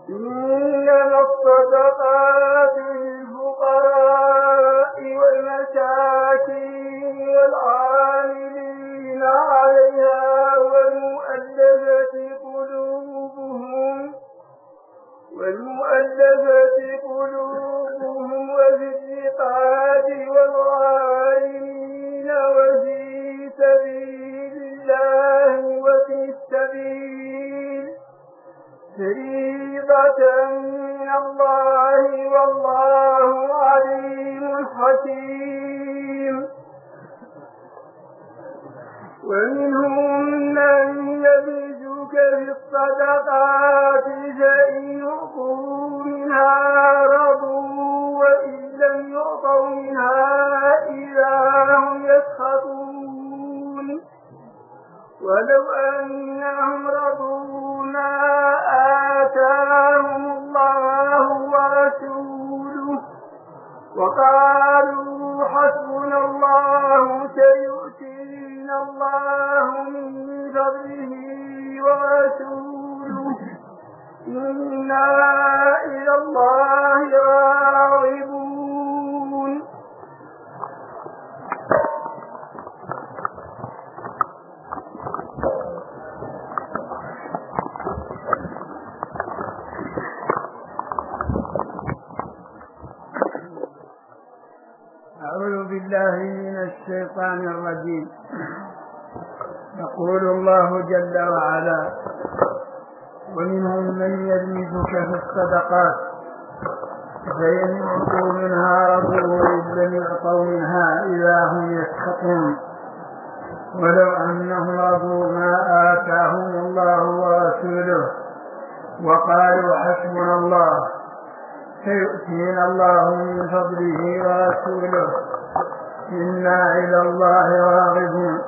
إنما الصدقات للفقراء والمساكين والعاملين عليها والمؤلفة قلوبهم وفي الرقاب والغارمين وفي سبيل الله وفي السبيل فريضة من الله والله عليم حكيم. ومنهم من يلجك في الصدقات فإن يعطوا منها رضوا وإن لم يعطوا منها إذا هم يسخطون ولو أنهم رضوا ما آتاهم الله ورسوله وقالوا حسبنا الله سيؤتينا الله من فضله ورسوله إنا إلى الله راغبون. أعوذ بالله من الشيطان الرجيم. يقول الله جل وعلا: ومنهم من يلمزك في الصدقات فإن يعطوا منها رضوا وإن لم يعطوا منها إذا هم يسخطون ولو أنهم رضوا ما آتاهم الله ورسوله وقالوا حسبنا الله سيؤتينا الله من فضله ورسوله إنا إلى الله راغبون.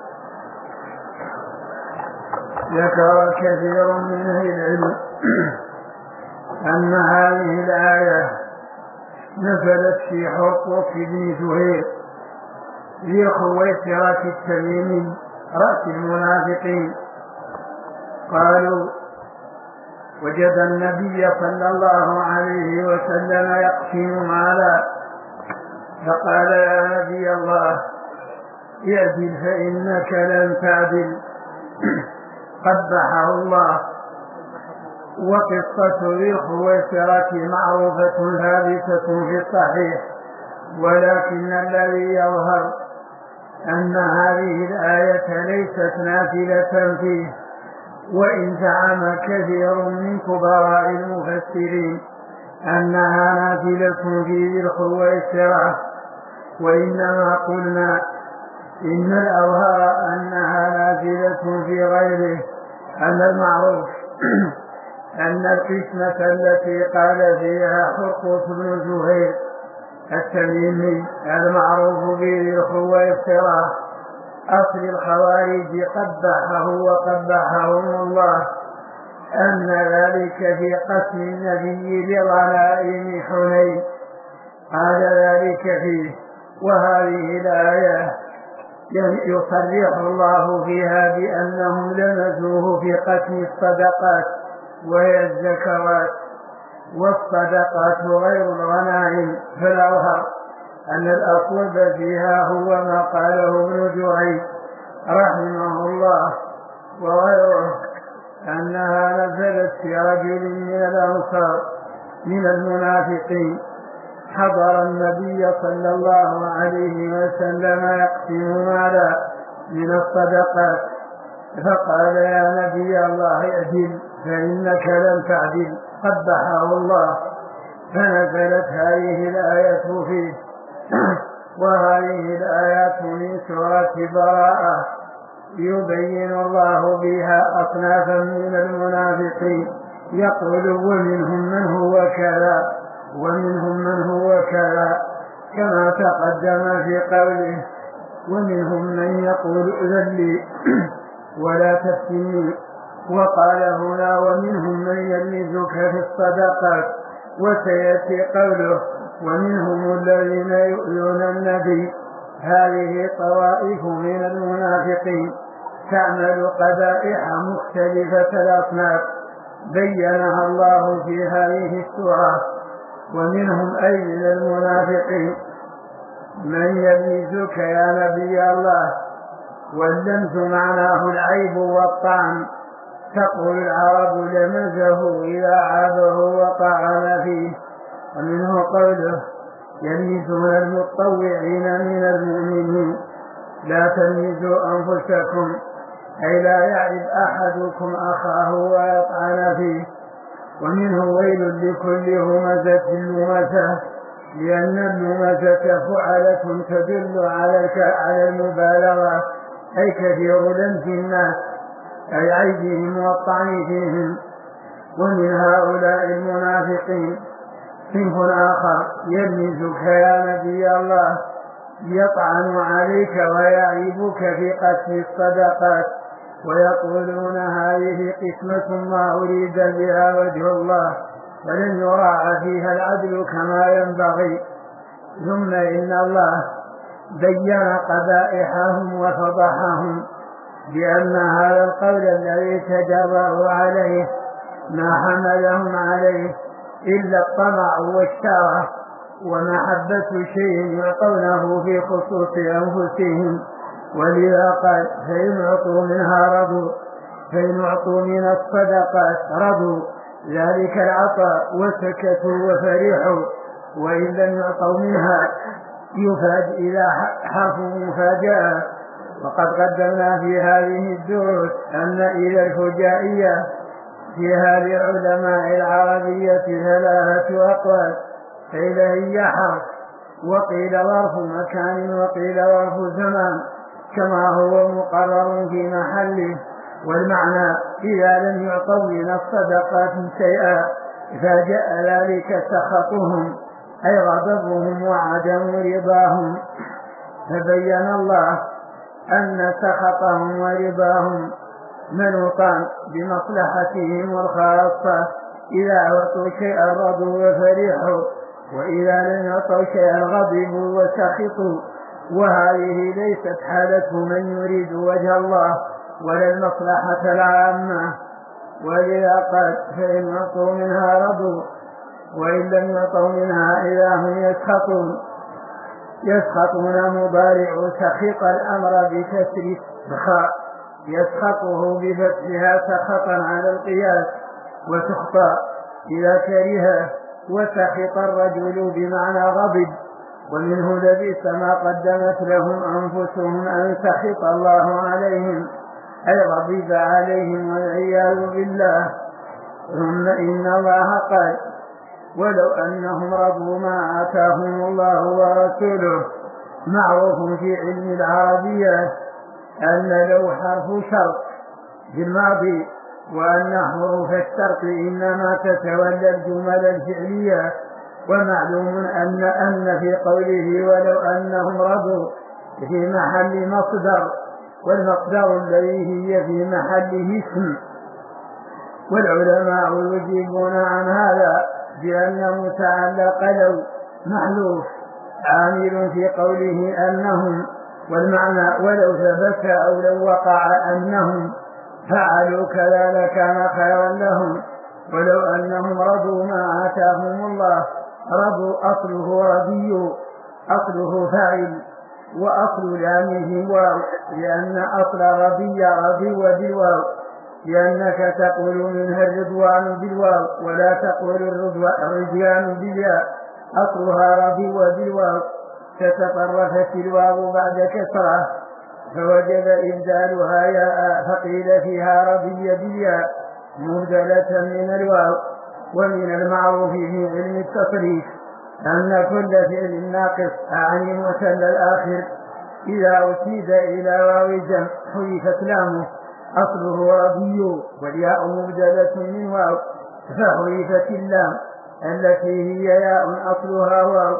ذكر كثير من أهل العلم أن هذه الآية نزلت في حقوق بن زهير ذي خويسرة التميمي رأس المنافقين. قالوا: وجد النبي صلى الله عليه وسلم يقسم مالا فقال: يا نبي الله اعدل فإنك لن تعدل قبحه الله. وقصة ذي الخويسرة معروفة ثابتة في الصحيح، ولكن الذي يظهر أن هذه الآية ليست نافلة فيه، وإن زعم كثير من كبراء المفسرين أنها نافلة في ذي الخويسرة، وإنما قلنا إن الأظهر أنها نافلة في غيره. أن المعروف أن القسمة التي قال فيها حقوق بن زهير التميمي المعروف بذي الخويسرة أصل الخوارج قبحه وقبحهم الله، أن ذلك في قسم النبي لغنائم حنين قال ذلك فيه. وهذه الآية يصرح الله فيها بأنهم لمزوه في قسم الصدقات وهي الزكوات، والصدقات غير الغنائم، فالأظهر أن الأصوب فيها هو ما قاله ابن جريج رحمه الله وغيره، أنها نزلت في رجل من الأنصار من المنافقين حضر النبي صلى الله عليه وسلم يقسم مالا من الصدقات فقال: يا نبي الله اعدل فإنك لن تعدل قبحه الله. فنزلت هذه الآية فيه. وهذه الآيات من سورة براءة يبين الله بها أصنافا من المنافقين، يقول: ومنهم من هو كذا ومنهم من هو كذا، كما تقدم في قوله: ومنهم من يقول ائذن لي ولا تفتني. وقال هنا: ومنهم من يلمزك في الصدقات. وسيأتي قوله: ومنهم الذين يؤذون النبي. هذه طوائف من المنافقين تعمل قبائح مختلفة الأصناف، بينها الله في هذه السورة. ومنهم أي من المنافقين من يلمزك يا نبي الله، واللمز معناه العيب والطعن. تقول العرب لمزه إذا عابه وطعن فيه. ومنه قوله يلمزون المتطوعين من المؤمنين لا تلمزوا أنفسكم، أي لا يعب أحدكم أخاه ويطعن فيه. ومنه ويل لكل همزة لمزة، لأن اللمزة فعلة تدل على المبالغة، أي كثير لمز الناس أي عيبهم والطعن فيهم. ومن هؤلاء المنافقين صنف آخر يلمزك يا نبي الله، يطعن عليك ويعيبك في قسم الصدقات، ويقولون هذه قسمة ما أريد بها وجه الله ولن يراعى فيها العدل كما ينبغي. ثم إن الله بين قبائحهم وفضحهم بأن هذا القول الذي تجرأوا عليه ما حملهم عليه إلا الطمع والشهوة ومحبة شيء يعطونه في خصوص أنفسهم. ولذا قال فإن أعطوا منها رضوا، فإن أعطوا من الصدقات رضوا ذلك العطاء وسكتوا وفرحوا، وإن لم يعطوا منها إذا حفوا مفاجأة. وقد قدمنا في هذه الدروس أن إلى الفجائية في هذه العلماء العربية 3 أقوال، قيل هي حرف، وقيل ظرف مكان، وقيل ظرف زمان، كما هو مقرر في محله. والمعنى إذا لم يعطوا من الصدقات شيئا فجاء ذلك سخطهم أي غضبهم وعدم رضاهم. فبين الله أن سخطهم ورضاهم منوطان بمصلحتهم الخاصة، إذا أعطوا شيئا رضوا وفرحوا، وإذا لم يعطوا شيئا غضبوا وسخطوا. وهذه ليست حالة من يريد وجه الله ولا المصلحة العامة. ولذا قال فإن يعطوا منها رضوا، وإن لم يعطوا منها إذا هم يسخطون. يسخطون مضارع سخط الأمر بكسر الخاء، يسخطه بفتحها سخطا على القياس، وتخطى إذا كره. وسخط الرجل بمعنى غضب. ومنه لبئس ما قدمت لهم أنفسهم أن سخط الله عليهم أي غضب عليهم والعياذ بالله. ثم إن الله قال ولو أنهم رضوا ما آتاهم الله ورسوله. معروف في علم العربية أن لو حرف شرط في الماضي، وأن حروف الشرط إنما تتولى الجمل الفعلية. ومعلوم أن في قوله ولو أنهم رضوا في محل مصدر، والمصدر الذي هي في محله اسم. والعلماء يجيبون عن هذا بأن متعلق لو محذوف عامل في قوله أنهم، والمعنى ولو ثبت أو لو وقع أنهم فعلوا كذا لكان خيرا لهم. ولو أنهم رضوا ما آتاهم الله، رضوا أصله رضي، أصله فاعل، وأصل لامه واو، لأن أصل رضي وبالواو، لأنك تقول منها الرضوان بالواو ولا تقول الرضوان بالياء، أصلها رضي وبالواو، فتطرفت الواو بعد كسرة فوجب إبدالها ياء، فقيل فيها رضي بالياء مبدلة من الواو. ومن المعروف في علم التصريف أن كل فعل ناقص عن المثنى الآخر إذا أسيد إلى واو الجمع حذفت لامه، أصله رضي والياء مبدلة من واو، فحذفت اللام التي هي ياء أصلها واو،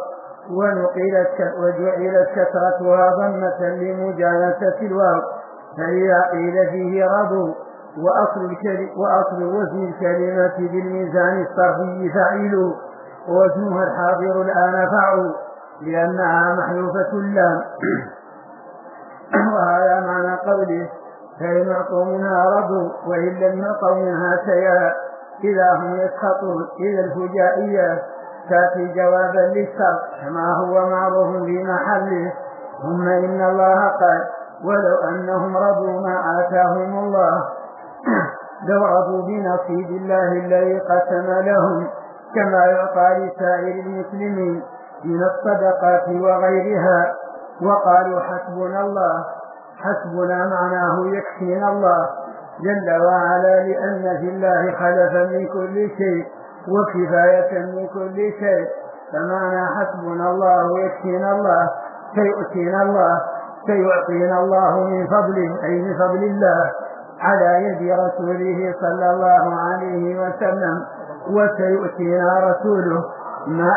وجعلت كسرتها ضمة لمجانسة الواو. فإذا قيل فيه رضوا وأصل وزن الكلمة بالميزان الصرفي فعلوا، ووزنها الحاضر الآن فعوا، لأنها محذوفة اللام. وهذا معنى قوله فإن أعطوا منها رضوا، وإن لم يعطوا منها شيئا إذا هم يسخطون. إذا الفجائية تأتي جوابا للشرط كما هو معروف في محله. ثم إن الله قال ولو أنهم رضوا ما آتاهم الله لو رضوا بنصيب الله الذي قسم لهم كما يعطى لسائر المسلمين من الصدقات وغيرها، وقالوا حسبنا الله. حسبنا معناه يكفينا الله جل وعلا، لأن في الله خلفا من كل شيء وكفاية من كل شيء. فمعنى حسبنا الله يكفينا الله سيعطينا الله من فضله، أي من فضل الله على يد رسوله صلى الله عليه وسلم. وسيؤتينا رسوله ما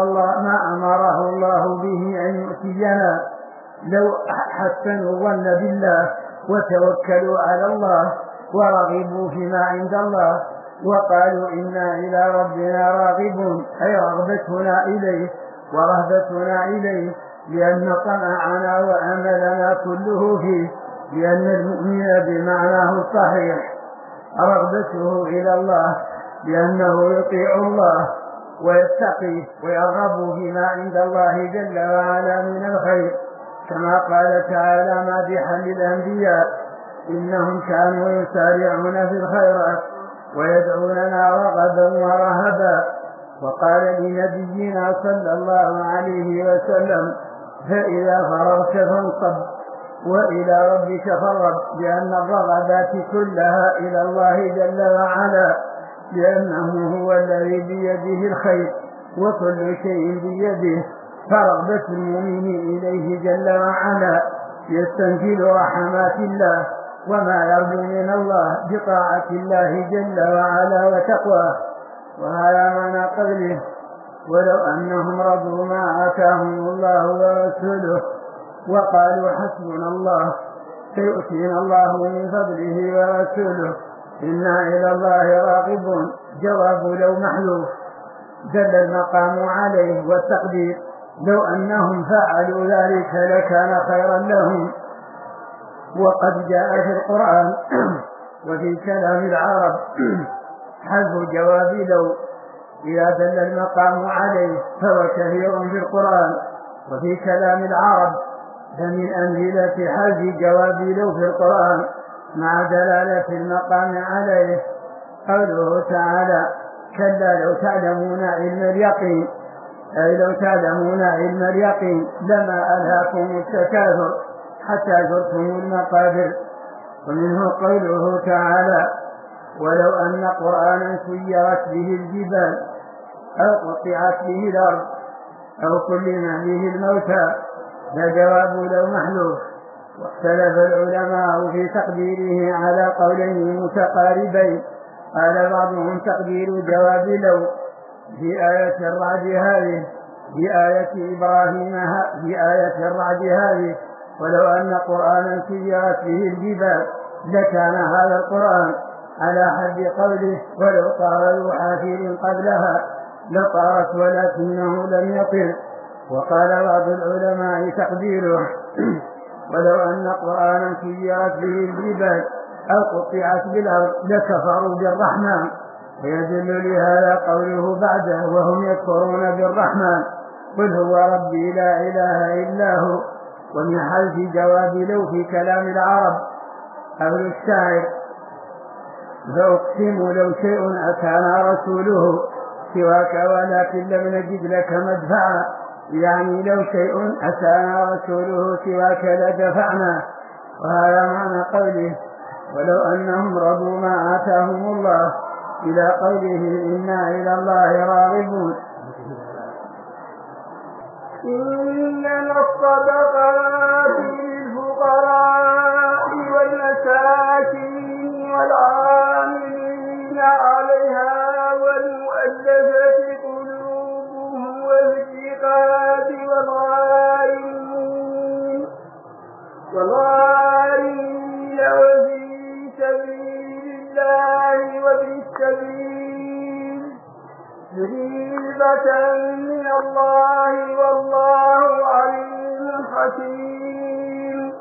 أمره الله به أن يؤتينا. لو حسنوا الظن بالله وتوكلوا على الله ورغبوا فيما عند الله وقالوا إنا إلى ربنا راغبون، أي رغبتنا إليه ورهبتنا إليه، لأن طمعنا وأملنا كله فيه، لأن المؤمن بمعناه الصحيح رغبته إلى الله، لأنه يطيع الله ويتقي ويرغب فيما عند الله جل وعلا من الخير، كما قال تعالى مادحا للأنبياء إنهم كانوا يسارعون في الخيرات ويدعوننا رغبا ورهبا. وقال لنبينا صلى الله عليه وسلم فإذا فرغت فانصب وإلى ربك فارغب، لأن الرغبات كلها إلى الله جل وعلا، لأنه هو الذي بيده الخير وكل شيء بيده. فرغبة المؤمن إليه جل وعلا يستنزل رحمات الله وما يرجو من الله بطاعة الله جل وعلا وتقواه. وهذا معنى قوله ولو أنهم رضوا ما آتاهم الله ورسوله وقالوا حسبنا الله سيؤتينا الله من فضله ورسوله إنا إلى الله راغبون. جواب لو محذوف دل المقام عليه والتقدير لو أنهم فعلوا ذلك لكان خيرا لهم. وقد جاء في القرآن وفي كلام العرب حذف جواب لو إذا دل المقام عليه، فهو كثير في القرآن وفي كلام العرب. فمن أمثلة حذف جواب لو في القرآن مع دلالة المقام عليه قوله تعالى كلا لو تعلمون علم اليقين، أي لو تعلمون علم اليقين لما ألهاكم التكاثر حتى زرتم المقابر. ومنه قوله تعالى ولو أن قرآنا سيرت به الجبال أو قطعت به الأرض أو كلم به الموتى، فجواب لو محذوف. واختلف العلماء في تقديره على قولين متقاربين. قال بعضهم تقدير جواب لو في آية الرعد هذه في آية إبراهيم في آية الرعد هذه ولو أن قرآنا سيرت به الجبال لكان هذا القرآن على حد قوله ولو طار ذو حافر قبلها لطارت ولكنه لم يطر. وقال بعض العلماء تقديره ولو أن قرآنا سيرت به الجبال أو قطعت بالأرض لكفروا بالرحمن. ويدل لهذا قوله بعده وهم يكفرون بالرحمن قل هو ربي لا إله إلا هو. ومن حذف جواب لو في كلام العرب قول الشاعر فأقسم لو شيء أتانا رسوله سواك ولكن لم نجد لك مدفعا، يعني لو شيء أتانا رسوله سواك لدفعنا. وهذا معنى قوله ولو أنهم رضوا ما آتاهم الله إلى قوله إنا إلى الله راغبون. إنما الصدقات للفقراء والمساكين والعاملين عليها والمؤلفة قلوبهم والرقاب والغارمين وفي سبيل الله وفي السبيل فريضة من الله والله عليم حكيم.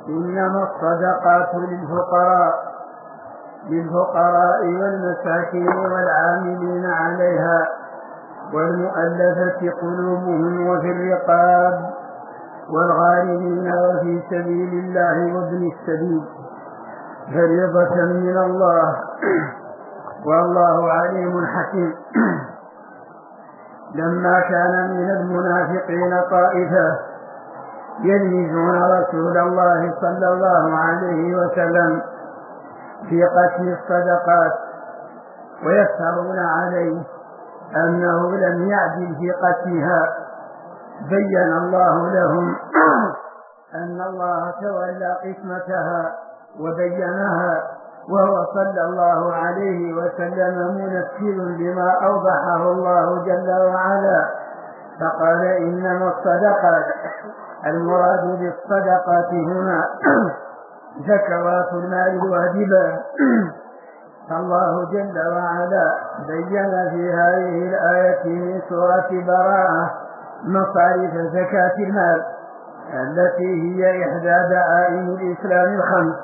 إنما الصدقات للفقراء والمساكين والعاملين عليها والمؤلفة قلوبهم وفي الرقاب والغارمين وفي سبيل الله وابن السبيل فريضة من الله والله عليم حكيم. لما كان من المنافقين طائفة يلمزون رسول الله صلى الله عليه وسلم في قسم الصدقات ويفترون عليه أنه لم يعدل في قسمها، بين الله لهم أن الله تولى قسمتها وبينها، وهو صلى الله عليه وسلم منفذ بما أوضحه الله جل وعلا، فقال إنما الصدقات، المراد بالصدقات هنا زكوات المال الواجبة. فالله جل وعلا بين في هذه الآية من سورة براءة مصاريف زكاة المال التي هي إحدى دعائم الإسلام الخمس،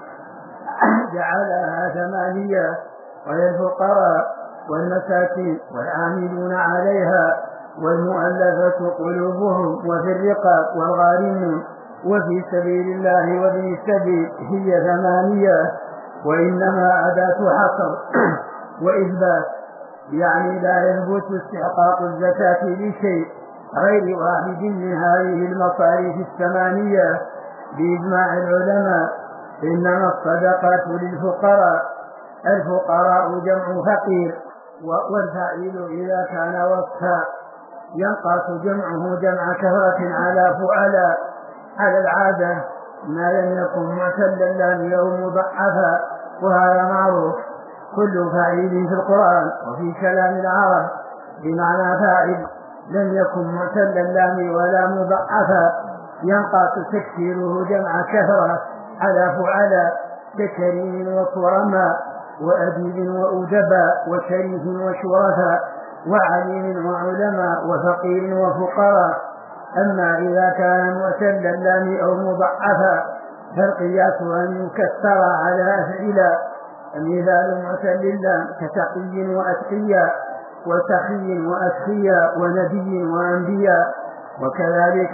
جعلها 8 وهي الفقراء والمساكين والعاملون عليها والمؤلفة قلوبهم وفي الرقاب والغارمين وفي سبيل الله وابن السبيل هي 8، وإنما أداة حصر وإثبات، يعني لا يثبت استحقاق الزكاة لشيء غير واحد من هذه المصاريف 8 بإجماع العلماء. إنما الصدقات للفقراء، الفقراء جمع فقير، والفعيل إذا كان وصفا ينقص جمعه جمع كفاة على فعلاء على العادة ما لم يكن معتلا لم أو مضعفا، وهذا معروف. كل فاعل في القرآن وفي كلام العرب بمعنى فاعل لم يكن معتلا لام ولا مضعفا ينقص تكسيره جمع كثرة على فعلاء ككريم وكرما وأديب وأدبا وشريف وشرفا وعليم وعلماء وفقير وفقراء. أما إذا كان معتلا لام أو مضعفا فالقياس أن يكسر على أفعلا، مثال معتل اللام كتقي وأتقياء وسخي وأسخياء ونبي وأنبياء، وكذلك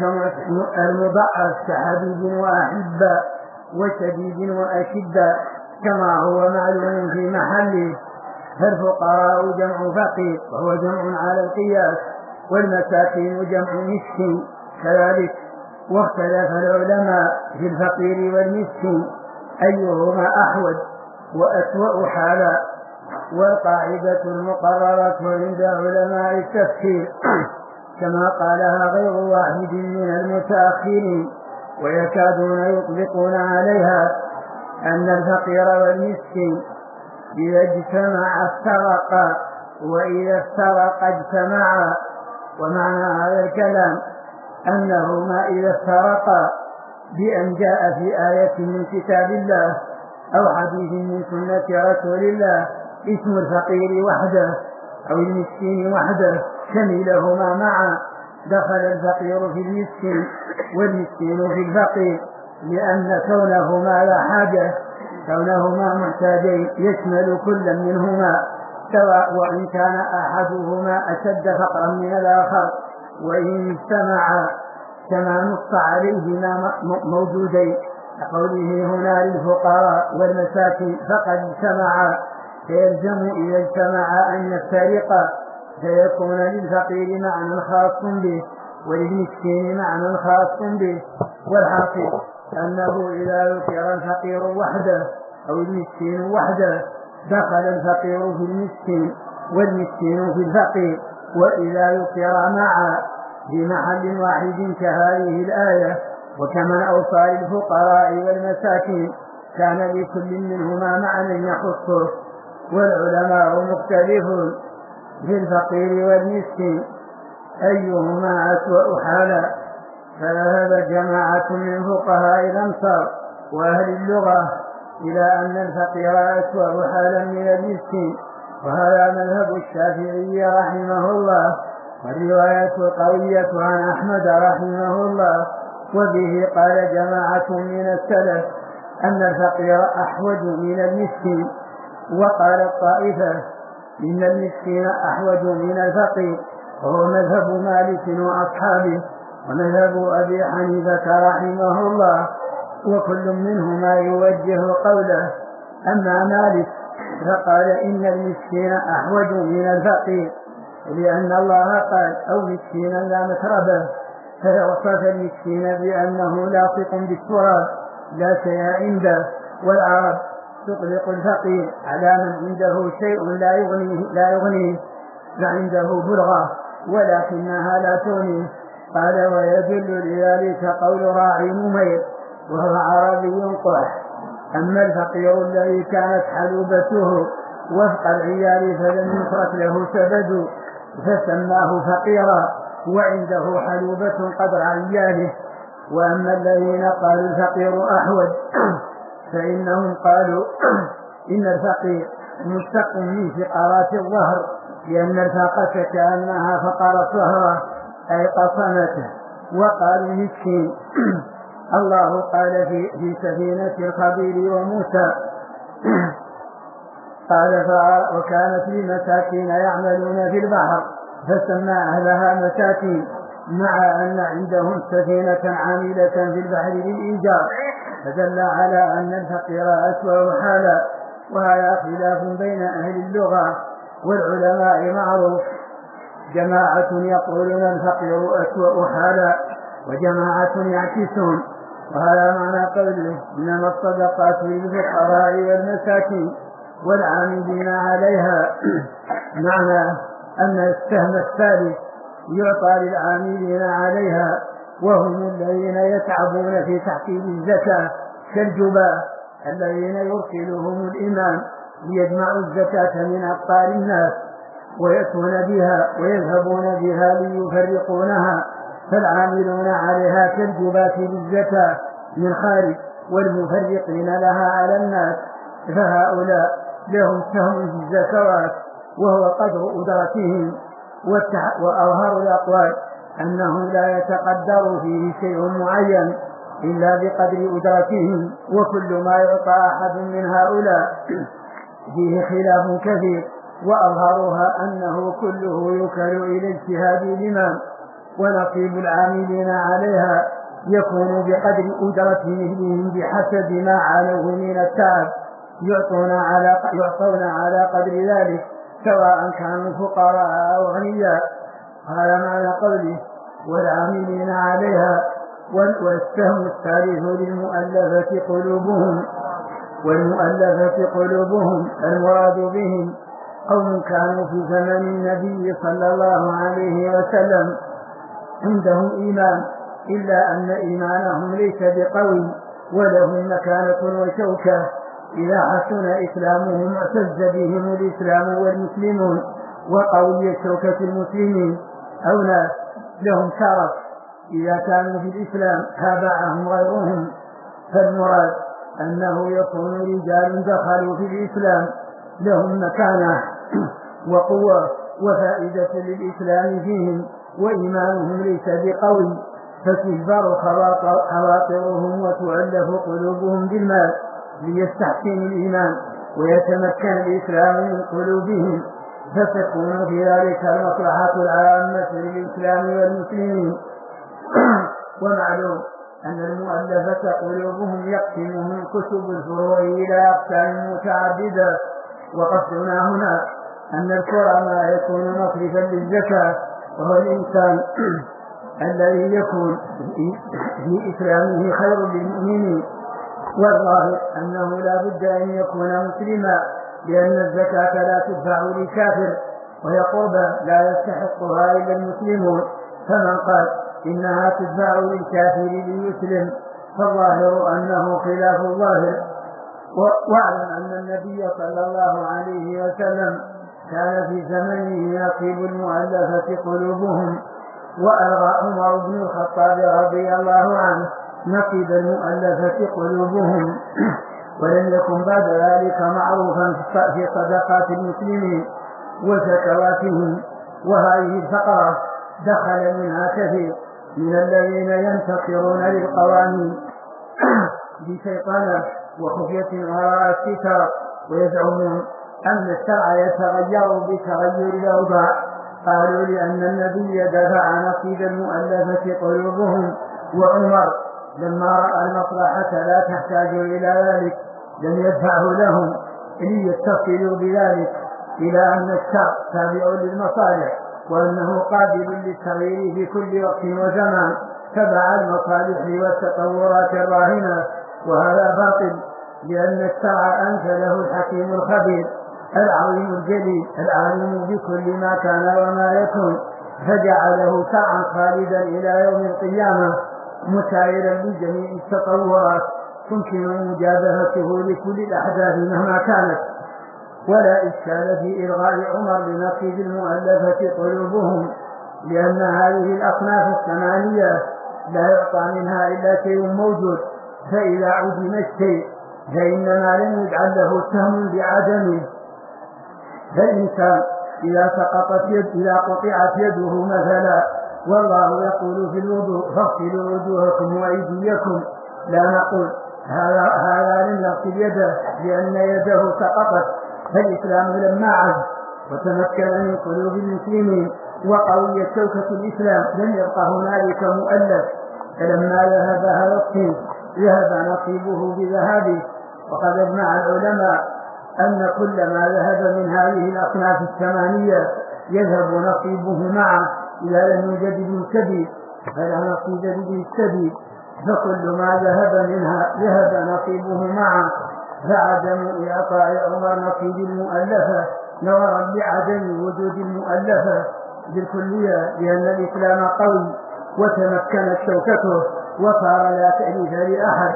المضعف كحبيب وأحباء وشديد وأشداء كما هو معلوم في محله. فالفقراء جمع فقير وهو جمع على القياس، والمساكين جمع مسكين كذلك. واختلف العلماء في الفقير والمسكين أيهما أحوج وأسوأ حالا، والقاعدة المقررة عند علماء التفسير كما قالها غير واحد من المتأخرين ويكادون يطلقون عليها أن الفقير والمسكين إذا اجتمع افترقا وإذا افترقا اجتمعا. ومعنى هذا الكلام أنهما إذا افترقا بأن جاء في آية من كتاب الله أو حديث من سنة رسول الله اسم الفقير وحده أو المسكين وحده شملهما معا، دخل الفقير في المسكين والمسكين في الفقير، لأن كونهما لا حاجة، كونهما محتاجين يشمل كل منهما، سواء وإن كان أحدهما أشد فقرا من الآخر، وإن اجتمعا كما نص عليهما موجودين كقوله هنا للفقراء والمساكين فقد اجتمعا، فيلزم إذا اجتمعا أن يفترقا، فيكون للفقير معنى خاص به وللمسكين معنى خاص به. والحاصل أنه إذا ذكر الفقير وحده أو المسكين وحده دخل الفقير في المسكين والمسكين في الفقير، وإذا ذكر معا في محل واحد كهذه الآية وكمن أوصى للفقراء والمساكين كان لكل منهما معنى يخصه. والعلماء مختلفون في الفقير والمسكين أيهما أسوأ حالا، فذهب جماعة من فقهاء الأمصار وأهل اللغة إلى أن الفقير أسوأ حالا من المسكين، وهذا مذهب الشافعي رحمه الله، والرواية القوية عن أحمد رحمه الله وبه قال جماعة من السلف أن الفقير أحوج من المسكين. وقال الطائفة إن المسكين أحوج من الفقير، وهو مذهب مالك وأصحابه ومذهب أبي حنيفة رحمه الله، وكل منهما يوجه قوله. أما مالك فقال إن المسكين أحوج من الفقير، لأن الله قال أو مسكينا لا متربه، فوصف المسكين بأنه لاصق بالتراب لا شيء عنده. والعرب تطلق الفقير على من عنده شيء لا يغنيه فعنده بلغة ولكنها لا تغنيه. قال ويدل لذلك قول راعي نمير وهو عربي قح. أما الفقير الذي كانت حلوبته وفق العيال فلم يترك له سبد فسماه فقيرا وعنده حلوبة قدر عياله. وأما الذين قالوا الفقير أحوج فإنهم قالوا إن الفقير مشتق من فقرات الظهر، لأن الفاقة كأنها فقرت ظهره أي قصمته. وقالوا مسكين الله قال في سفينة الخضير وموسى قال وكانت لمساكين يعملون في البحر فسمى أهلها مساكين، مع أن عندهم سفينة عاملة في البحر للإيجار، فدل على أن الفقير أسوأ حالا. وهذا خلاف بين أهل اللغة والعلماء معروف، جماعة يقولون الفقير أسوأ حالا وجماعة يعكسون. وهذا معنى قوله إنما الصدقات للفقراء والمساكين والعاملين عليها، معنى أن السهم الثالث يعطى للعاملين عليها وهم الذين يتعبون في تحصيل الزكاة كالجباة الذين يرسلهم الإمام ليجمعوا الزكاة من أقطار الناس ويأتون بها ويذهبون بها ليفرقونها، فالعاملون عليها كالجباة للزكاة من خارج والمفرقين لها على الناس، فهؤلاء لهم سهم في الزكوات وهو قدر أجرتهم. وأظهر الأقوال أنه لا يتقدر فيه شيء معين إلا بقدر أجرتهم، وكل ما يعطى أحد من هؤلاء فيه خلاف كثير، وأظهرها أنه كله يوكل إلى اجتهاد الإمام، ونصيب العاملين عليها يكون بقدر أجرة مثلهم بحسب ما عانوه من التعب، يعطون على قدر ذلك سواء كانوا فقراء أو غنياء. هذا معنى قوله والعاملين عليها. والسهم الثالث للمؤلفة قلوبهم، والمؤلفة قلوبهم المراد بهم قوم كانوا في زمن النبي صلى الله عليه وسلم عندهم إيمان إلا أن إيمانهم ليس بقوي ولهم مكانة وشوكة، إذا حسن إسلامهم اعتز بهم الإسلام والمسلمون وقوي شوكة المسلمين، أو ناس لهم شرف إذا كانوا في الإسلام تابعهم غيرهم. فالمراد أنه يكون رجال دخلوا في الإسلام لهم مكانة وقوة وفائدة للإسلام فيهم وإيمانهم ليس بقوي، فتجبر خواطرهم وتؤلف قلوبهم بالمال ليستحسنوا الإيمان ويتمكن الإسلام من قلوبهم، فتكون في ذلك المصلحة العامة للإسلام والمسلمين. ومعلوم أن المؤلفة قلوبهم يقسمهم كتب الفروع إلى أقسام متعددة، وقصدنا هنا أن الكرم يكون مصرفا للزكاة، وهو الإنسان الذي يكون في إسلامه خير للمؤمنين، والظاهر أنه لا بد أن يكون مسلما، لأن الزكاة لا تدفع لكافر وهي قربة لا يستحقها إلا المسلمون، فمن قال إنها تدفع للكافر ليسلم فالظاهر أنه خلاف الظاهر. واعلم أن النبي صلى الله عليه وسلم كان في زمنه نصيب المؤلفة قلوبهم، وألغى عمر بن الخطاب رضي الله عنه نصيب المؤلفة قلوبهم، ولم يكن بعد ذلك معروفا في صدقات المسلمين وزكواتهم. وهذه الفقرة دخل منها كثير من الذين ينتصرون للقوانين بشيطنة وخفية وراء الستار، ويزعمون أن الشرع يتغير بتغير الأوضاع. قالوا لأن النبي دفع نصيب المؤلفة قلوبهم، وعمر لما رأى المصلحة لا تحتاج إلى ذلك لم يدفعه لهم ليتصلوا بذلك إلى أن الشرع تابع للمصالح وأنه قابل للتغيير في كل وقت وزمان تبع المصالح والتطورات الراهنة. وهذا باطل، لأن الشرع أنزله الحكيم الخبير العظيم الجليل العالم بكل ما كان وما يكون، فجعله شرعا خالدا إلى يوم القيامة مسائلا لجميع التطورات تمكن مجابهته لكل الأحداث مهما كانت. ولا إشكال في إلغاء عمر لنقيض المؤلفة قلوبهم، لأن هذه الأصناف الثمانية لا يعطى منها إلا شيء موجود، فإذا عدم الشيء فإنما لم يجعل له سهم بعدمه. فالإنسان إذا قطعت يده مثلا والله يقول في الوضوء فاغسلوا وجوهكم وأيديكم، لا نقول هذا لم يغسل يده لأن يده سقطت. فالإسلام لما عز وتمكن من قلوب المسلمين وقويت شوكة الإسلام لم يبقى هنالك مؤلف، فلما ذهب هذا الطين ذهب نصيبه بذهابه. وقد أجمع العلماء أن كل ما ذهب من هذه الأصناف الثمانية يذهب نصيبه معه إذا لم يوجد ابن السبيل فلا نصيب لابن السبيل، فكل ما ذهب منها ذهب نصيبه معه. فعدم إعطاء عمر نصيب المؤلفة نظرا لعدم وجود المؤلفة بالكلية، لأن الإسلام قوي وتمكنت شوكته وصار لا تأليف لأحد.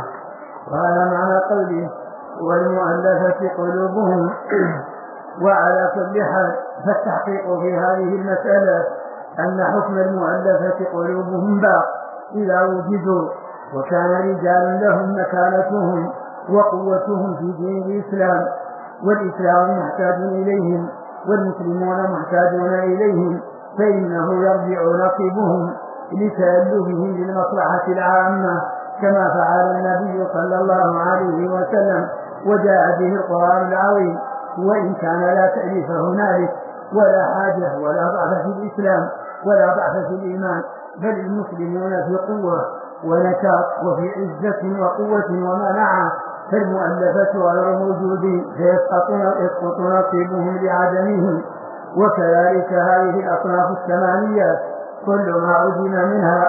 وهذا معنى قوله والمؤلفة قلوبهم. وعلى كل حال فالتحقيق في هذه المسألة أن حكم المؤلفة قلوبهم باق إذا وجدوا، وكان رجال لهم مكانتهم وقوتهم في دين الإسلام، والإسلام محتاج إليهم والمسلمون محتاجون إليهم، فإنه يرجع نصيبهم لتألفهم للمصلحة العامة كما فعل النبي صلى الله عليه وسلم وجاء به القرآن العظيم. وإن كان لا تأليف هنالك ولا حاجة ولا ضعف في الإسلام ولا ضعف في الإيمان، بل المسلمون في قوة ونشاط وفي عزة وقوة ومنعة، فالمؤلفة غير موجودين فيسقط نصيبهم لعدمهم. وكذلك هذه الأصناف الثمانية كل ما عدم منها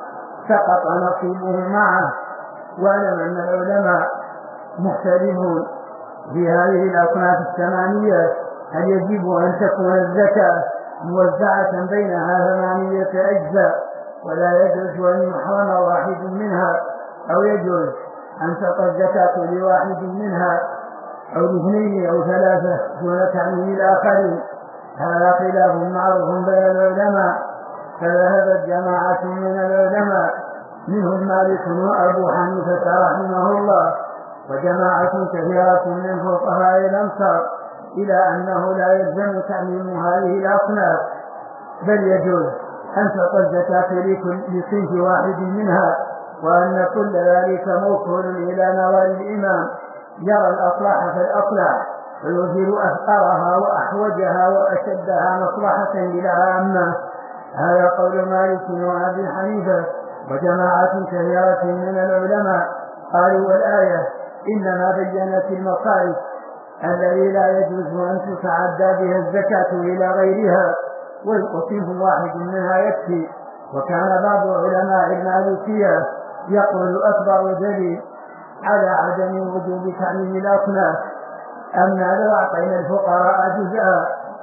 سقط نصيبهم معه. واعلم أن العلماء مختلفون في هذه الأصناف الثمانية هل يجب أن تكون الزكاة موزعة بينها 8 أجزاء ولا يجوز أن يحرم واحد منها، أو يجوز أن تعطى الزكاة لواحد منها أو ل2 أو 3 دون تعميم الآخرين. هذا خلاف معروف بين العلماء، فذهبت جماعة من العلماء منهم مالك وأبو حنيفة رحمه الله وجماعة كثيرة من فقهاء الأمصار إلى أنه لا يلزم تعميم هذه الأصناف، بل يجوز أن تعطى الزكاة لصنف واحد منها، وأن كل ذلك موكول إلى نظر الإمام يرى الأصلح فالأصلح ويظهر أثقلها وأحوجها وأشدها مصلحة للعامة. هذا قول مالك وأبي حنيفة وجماعة كثيرة من العلماء. قالوا والآية إنما بينت المصارف الذي لا يجوز أن تتعدى بها الزكاة إلى غيرها، وصنف واحد منها يكفي. وكان بعض علماء المالكية يقول أكبر دليل على عدم وجوب تعميم الأصناف أن لو أعطينا الفقراء جزءا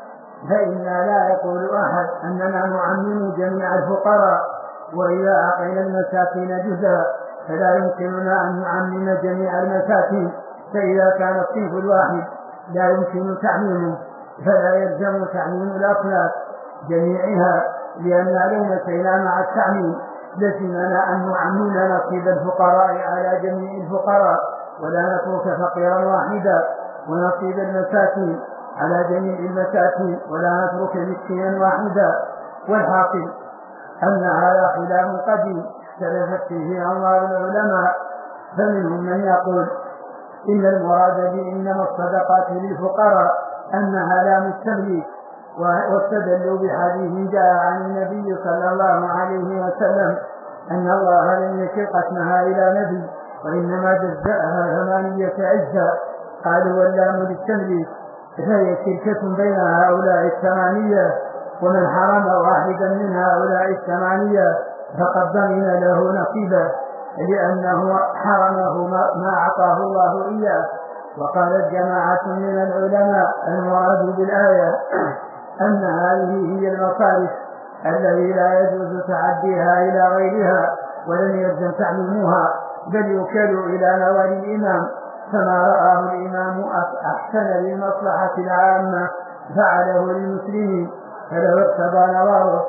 فإنا لا يقول أحد أننا نعمم جميع الفقراء، وإذا أعطينا المساكين جزءا فلا يمكننا أن نعمم جميع المساكين، فإذا كان الصنف الواحد لا يمكن تعميمه فلا يلزم تعميم الأصناف جميعها، لأن لو مشينا مع التعميم لزمنا أن نعمم نصيب الفقراء على جميع الفقراء ولا نترك فقيرا واحدا، ونصيب المساكين على جميع المساكين ولا نترك مسكينا واحدا. والحاصل أن هذا خلاف قديم اختلفت فيه أنظار العلماء، فمنهم من يقول إن المراد بإنما الصدقات للفقراء أنها لام التمليك، واستدلوا بحديث جاء عن النبي صلى الله عليه وسلم أن الله لم يشق قسمها إلى نبي وإنما جزأها 8 أجزاء. قالوا واللام للتمليك، فهي شركة بين هؤلاء 8، ومن حرم واحدا من هؤلاء 8 فقد ضمن له نصيبه، لأنه حرمه ما أعطاه الله إياه. وقالت جماعة من العلماء المراد بالآية أن هذه هي المصارف التي لا يجوز تعديها إلى غيرها ولم يلزم تعليمها، بل يوكل إلى نوال الإمام، فما رآه الإمام أحسن للمصلحة العامة فعله للمسلمين، فلو اقتضى نظاره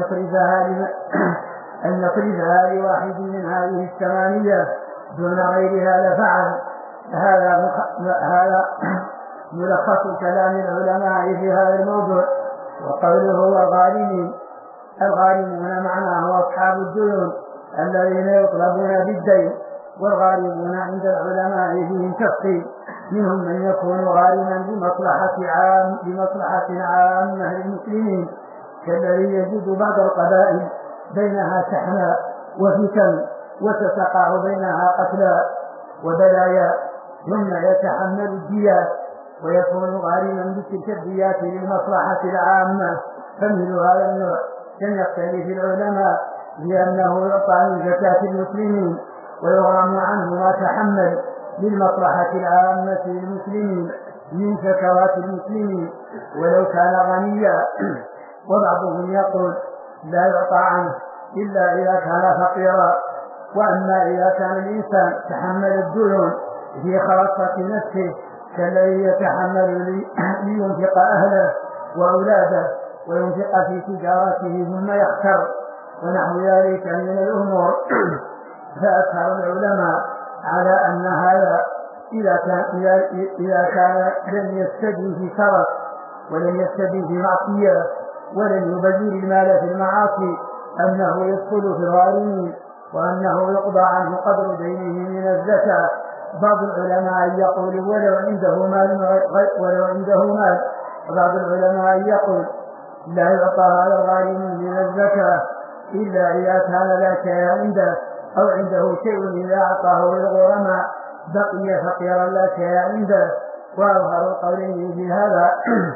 أن يفرزها لواحد من هذه 8 دون غيرها لفعل. هذا ملخص كلام العلماء في هذا الموضوع. وقوله الغارمون معناه أصحاب الديون الذين يطلبون بالدين، والغارمون عند العلماء فيهم تفصيل، منهم من يكون غارما بمصلحة عامة للمسلمين كالذي يجد بعض القبائل بينها شحناء وفتن وتتقع بينها قتلى وبلايا ثم يتحمل الديات ويكون غارما بتلك الديات للمصلحة العامة. فمثل هذا النوع كم يختلف العلماء بأنه يعطى من زكاة المسلمين ويغرم عنه ما تحمل للمصلحة العامة للمسلمين من زكوات المسلمين ولو كان غنيا. وبعضهم يقول لا يعطى عنه إلا إذا كان فقيرا. وأما إذا كان الإنسان تحمل الديون في خاصة نفسه كالذي يتحمل لينفق أهله وأولاده وينفق في تجارته ثم يخسر ونحو ذلك من الأمور، فأكثر العلماء على أن هذا إذا كان لم يستدي في شرف ولم يستدي في معصية ولم يبذل المال في المعاصي أنه يدخل في الغارمين وأنه يقضى عنه قدر دينه من الزكاة. بعض العلماء يقول ولو عنده مال، وبعض العلماء يقول لا يعطى هذا الغارم من الزكاة إلا إذا كان لا شيء عنده أو عنده شيء إذا أعطاه للغرماء بقي فقيرا لا شيء عنده. وأظهر قوله في هذا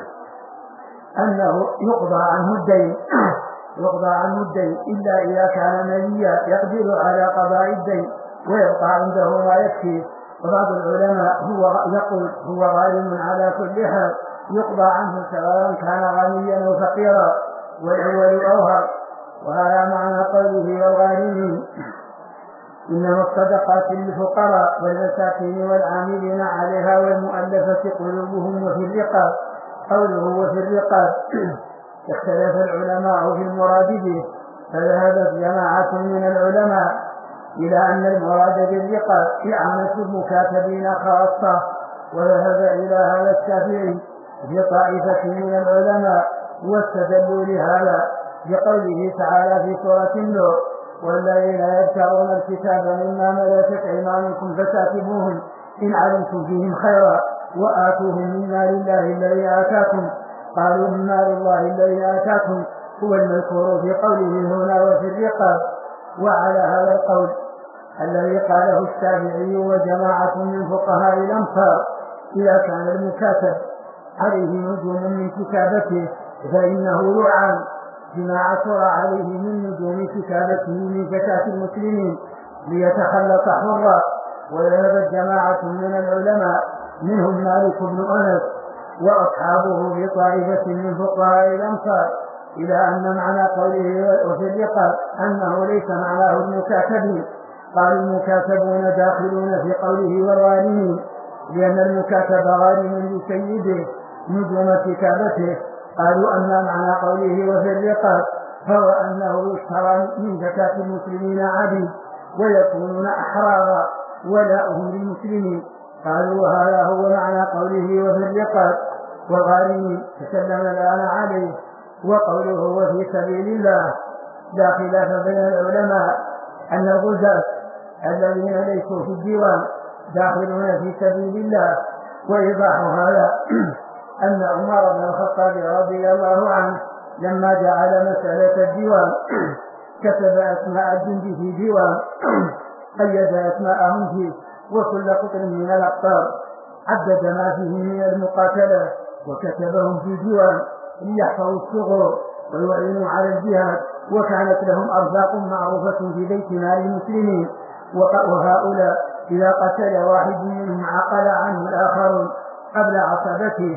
أنه يقضى عنه الدين إلا إذا كان مليا يقدر على قضاء الدين ويبقى عنده ما يكفي. وبعض العلماء يقول هو غارم على كل حال يقضى عنه سواء كان غنيا أو فقيرا، والأول أوهر. وهذا معنى قوله والغارمين إنما الصدقات للفقراء والمساكين والعاملين عليها والمؤلفة قلوبهم وفي الرقاب. قوله وفي الرقاب اختلف العلماء في المراد به، فذهبت جماعة من العلماء إلى أن المراد بالرقاب إعانة المكاتبين خاصة، وذهب إلى هذا الشافعي في طائفة من العلماء، واستدلوا لهذا بقوله تعالى في سورة النور والذين يبتغون الكتاب مما ملكت أيمانكم فكاتبوهم إن علمتم فيهم خيرا وآتوهم من مال الله الذي آتاكم. قالوا من مال الله الذي آتاكم هو المذكور في قوله هنا وفي الرقاب. وعلى هذا القول الذي قاله الشافعي وجماعة من فقهاء الأمصار إذا كان المكاتب عليه نجوم من كتابته فإنه يعان بما عثر عليه من نجوم كتابته من زكاة المسلمين ليتخلص حرا. وذهبت جماعة من العلماء منهم مالك بن أنس وأصحابه في طائفة من فقهاء الأمصار إلى أن معنى قوله وفي الرقاب أنه ليس معناه المكاتبين. قال المكاتبون داخلون في قوله والغارمين، لأن المكاتب غارم لسيده نجوم كتابته. قالوا أن معنى قوله وفي الرقاب فهو أنه يشترى من زكاة المسلمين عبيد ويكونون أحرارا ولاؤهم للمسلمين. قالوا هذا هو معنى قوله وفي الرقاب والغارمين تكلم الآن عليه. وقوله وفي سبيل الله لا خلاف بين العلماء أن الغزاة الذين ليسوا في الديوان داخلون في سبيل الله. وإيضاح هذا أن عمر بن الخطاب رضي الله عنه لما جعل مسألة الديوان كتب أسماء الجند في ديوان قيد أسماءهم فيه، وكل قطر من الأقطار عدد ما فيه من المقاتلة وكتبهم في ديوان ليحفظوا الثغور ويعينوا على الجهاد، وكانت لهم أرزاق معروفة في بيت مال المسلمين. وهؤلاء إذا قتل واحد منهم عقل عنه الآخرون قبل عصبته.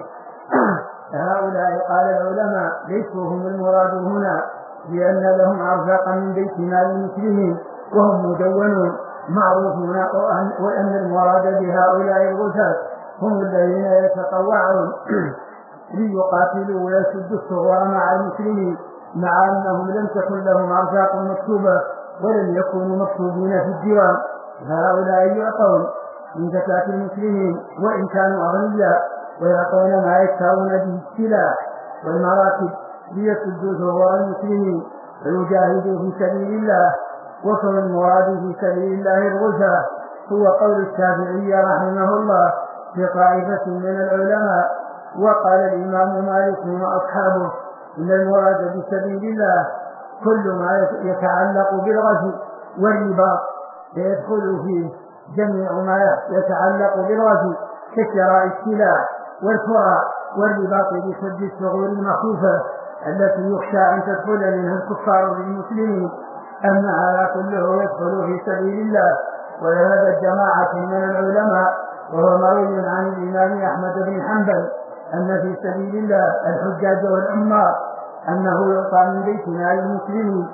هؤلاء قال العلماء ليسوا هم المراد هنا، لأن لهم أرزاقا من بيت مال المسلمين وهم مدونون معروفون، وأن المراد بهؤلاء الغزاة هم الذين يتطوعون ليقاتلوا ويسدوا الثغور مع المسلمين، مع أنهم لم تكن لهم أرزاق مكتوبة ولم يكونوا مكتوبين في الديوان. هؤلاء يعطون من زكاة المسلمين وإن كانوا أغنياء، ويعطون ما يشترون به السلاح والمراكب ليسدوا ثغور المسلمين ويجاهدوا في سبيل الله. وكل المراد في سبيل الله الغزاة هو قول الشافعي رحمه الله في طائفة من العلماء. وقال الإمام مالك وأصحابه إن المراد بسبيل الله كل ما يتعلق بالغزو والرباط، فيدخل فيه جميع ما يتعلق بالغزو كشراء السلاح والفرع والرباط بسد الثغور المخوفة التي يخشى أن تدخل منها الكفار بالمسلمين. أما هذا كله يدخل في سبيل الله. وذهب جماعة من العلماء وهو مروي عن الإمام أحمد بن حنبل أن في سبيل الله الحجاج والعمار أنه يعطى من بيت مال المسلمين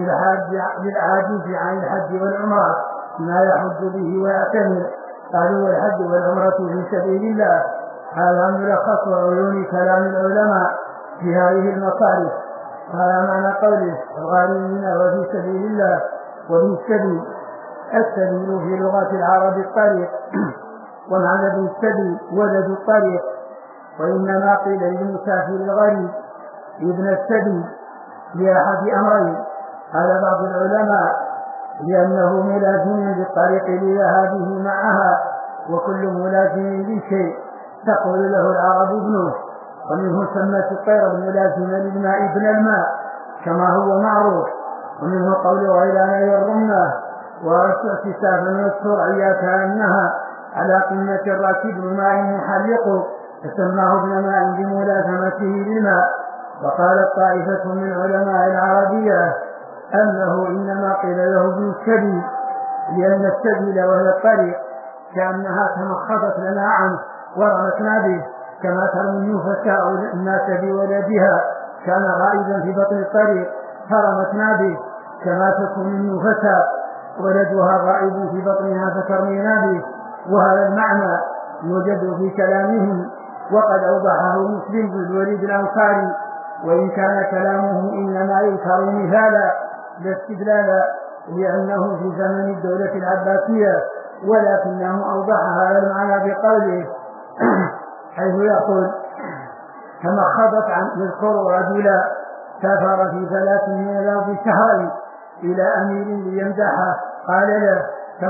للعاجز عن الحج والعمرة ما يحج به ويعتمر. قالوا والحج والعمرة في سبيل الله. هذا ملخص وعيون كلام العلماء في هذه المصارف. هذا معنى قوله الغارمين وفي سبيل الله. وبالسبيل السبيل في لغة العرب الطريق، ومعنى بالسبيل ولد الطريق. وإنما قيل للمسافر الغريب ابن السبيل لأحد أمرين. قال بعض العلماء لأنه ملازم للطريق لذهابه معها، وكل ملازم لشيء تقول له العرب ابنه. ومنه سمت الطير الملازمة للماء ابن الماء كما هو معروف. ومنه قول غيلان يرمنا واستعتسافا والسرعية كأنها على قمة الراكب ماء محلق، فسماه ابن ماء بملازمته للماء. وقالت طائفة من علماء العربية أنه إنما قيل له ابن السبيل لأن السبيل وهي الطريق كأنها تمخضت لنا عنه ورمتنا به، كما ترمي النفساء الناس بولدها كان غائبا في بطن الطريق فرمتنا به، كما تكون النفساء ولدها غائب في بطنها فترمينا به. وهذا المعنى يوجد في كلامهم، وقد أوضحه مسلم بن الوليد الأنصاري، وإن كان كلامه إنما يذكر مثالا لا استدلالا لأنه في زمن الدولة العباسية، ولكنه أوضح هذا المعنى بقوله حيث يقول كما خضت عن يذكر رجلا سافر في 3 من الأرض شهرين إلى أمير ليمدحه، قال له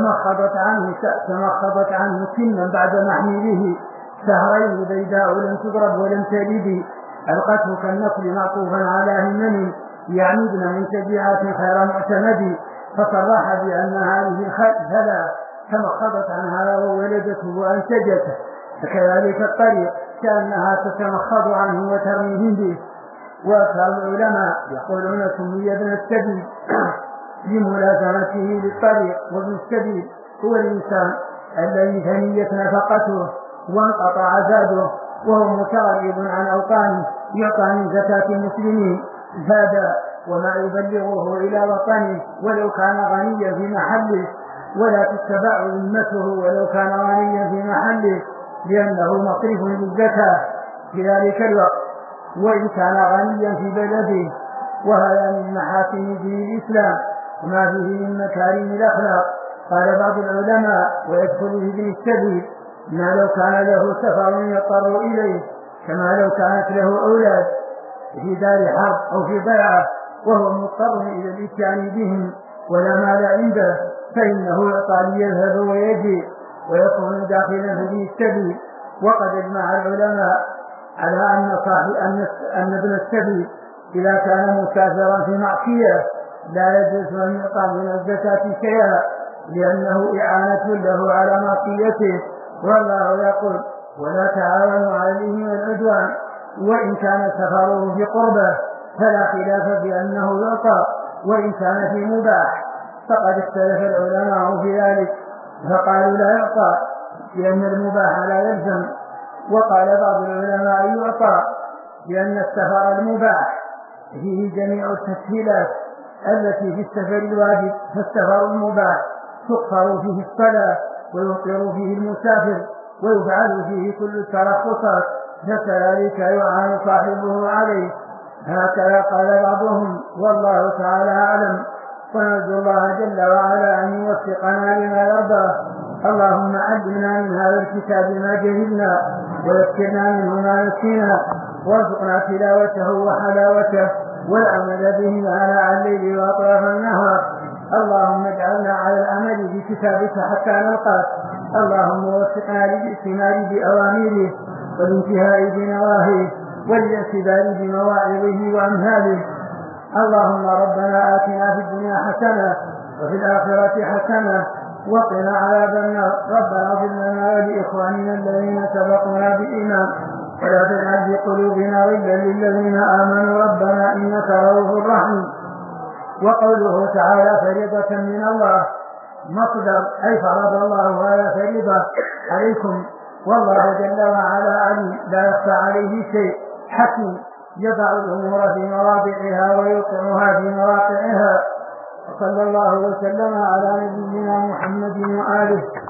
تمخضت عنه سنا بعد محمله 2 شهرين بيداء لم تضرب ولم تلد، ألقته كالنقل معطوفا على همم يعمدن من شجاعة خير معتمد، فصرح بأن هذه الخلفة تمخضت عنها وولدته وأنتجته. فكذلك الطريق كأنها تتمخض عنه وترميهم به. وأصحاب العلماء يقولون سمي ابن السبيل لملازمته للطريق، وابن السبيل هو الإنسان الذي ثنيت نفقته وانقطع زاده وهو متغرب عن أوطانه، يعطى من زكاة المسلمين زادا وما يبلغه إلى وطنه ولو كان غنيا في محله، ولا تتبع ذمته ولو كان غنيا في محله، لأنه مصرف للزكاة في ذلك الوقت وإن كان غنيا في بلده. وهذا من محاسن دين الإسلام وما فيه من مكارم الأخلاق. قال بعض العلماء ويدخل في ابن السبيل ما لو كان له سفر يضطر إليه، كما لو كانت له أولاد في دار حرب أو في ضيعة وهو مضطر إلى الإتيان بهم ولا مال عنده فإنه يعطى ليذهب ويجي ويكون داخلا في السبيل. وقد اجمع العلماء على أن ابن السبيل إذا كان مسافرا في معصية لا يجوز أن يعطى من الزكاة شيئا لأنه إعانة له على معصيته. والله يقول ولا تعاونوا على الإثم والعدوان وإن كان سفره في قربه فلا خلاف في أنه يعطى وإن كان في مباح. فقد اختلف العلماء في ذلك فقالوا لا يعطى لأن المباح لا يلزم، وقال بعض العلماء يعطى لأن السفر المباح فيه جميع التسهيلات التي في السفر الواجب، فالسفر المباح تقصر فيه الصلاة ويفطر فيه المسافر ويفعل فيه كل الترخصات فكذلك يعان صاحبه عليه. هكذا قال بعضهم والله تعالى أعلم. ونرجو الله جل وعلا أن يوفقنا لما يرضى. اللهم علمنا من هذا الكتاب ما جهلنا وذكرنا منه ما نسينا وارزقنا تلاوته وحلاوته والعمل به آناء الليل وأطراف النهار. اللهم اجعلنا على العمل بكتابك حتى نلقاك. اللهم وفقنا للاستماع بأوامره والانتهاء بنواهيه والاعتبار بمواعظه وأمثاله. اللهم ربنا آتنا في الدنيا حسنة وفي الآخرة حسنة وقنا عذاب النار. ربنا اغفر لنا ولإخواننا الذين سبقونا بالإيمان ولا تجعل في قلوبنا غلا للذين آمنوا ربنا إنك رؤوف رحيم. وقوله تعالى فريضة من الله مصدر أي فرض الله هذا فريضة عليكم والله جل وعلا عليم لا يخفى عليه شيء حكيم يضع الأمور في مواضعها ويوقعها في مواقعها. وصلى الله وسلم على نبينا محمد وآله.